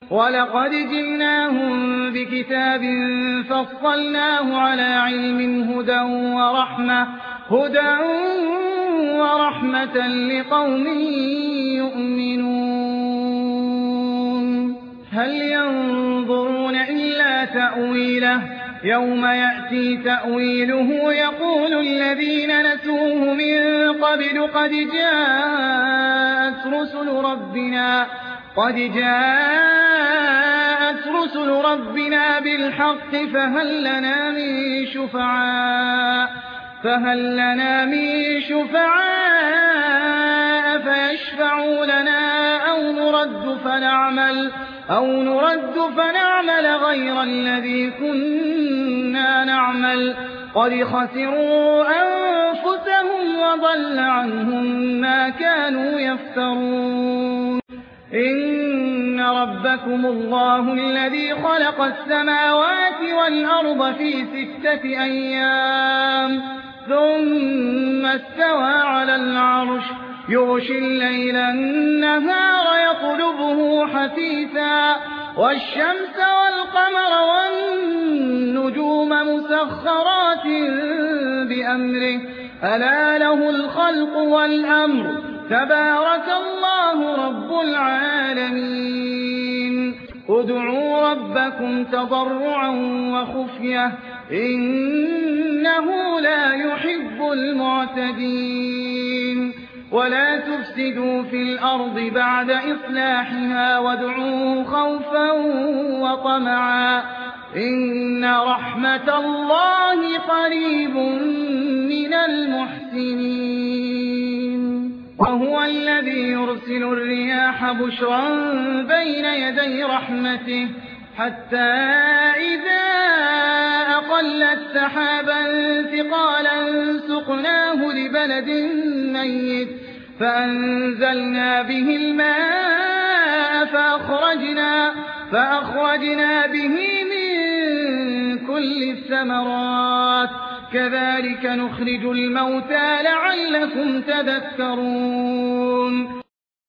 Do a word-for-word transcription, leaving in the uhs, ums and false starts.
ولقد جئناهم بكتاب فصلناه على علم هدى ورحمة, هدى ورحمة لقوم يؤمنون. هل ينظرون إلا تأويله يوم يأتي تأويله يقول الذين نسوه من قبل قد جاءت رسل ربنا قد جاءت رسل ربنا بالحق فهل لنا من شفعاء فهل لنا من شفعاء فيشفعوا لنا أو نرد فنعمل أو نرد فنعمل غير الذي كنا نعمل قد خسروا أنفسهم وضل عنهم ما كانوا يفترون. إن ربكم الله الذي خلق السماوات والأرض في ستة أيام ثم استوى على العرش يغشي الليل النهار يطلبه حثيثا والشمس والقمر والنجوم مسخرات بأمره ألا له الخلق والأمر تبارك الله رب العالمين. ادعوا ربكم تضرعا وخفية إنه لا يحب المعتدين. ولا تفسدوا في الأرض بعد إصلاحها وادعوه خوفا وطمعا إن رحمة الله قريب من المحسنين. وهو الذي يرسل الرياح بشرا بين يدي رحمته حتى إذا أقلت سحابا ثقالا سقناه لبلد ميت فأنزلنا به الماء فأخرجنا, فأخرجنا به من كل الثمرات كذلك نخرج الموتى لعلكم تذكرون.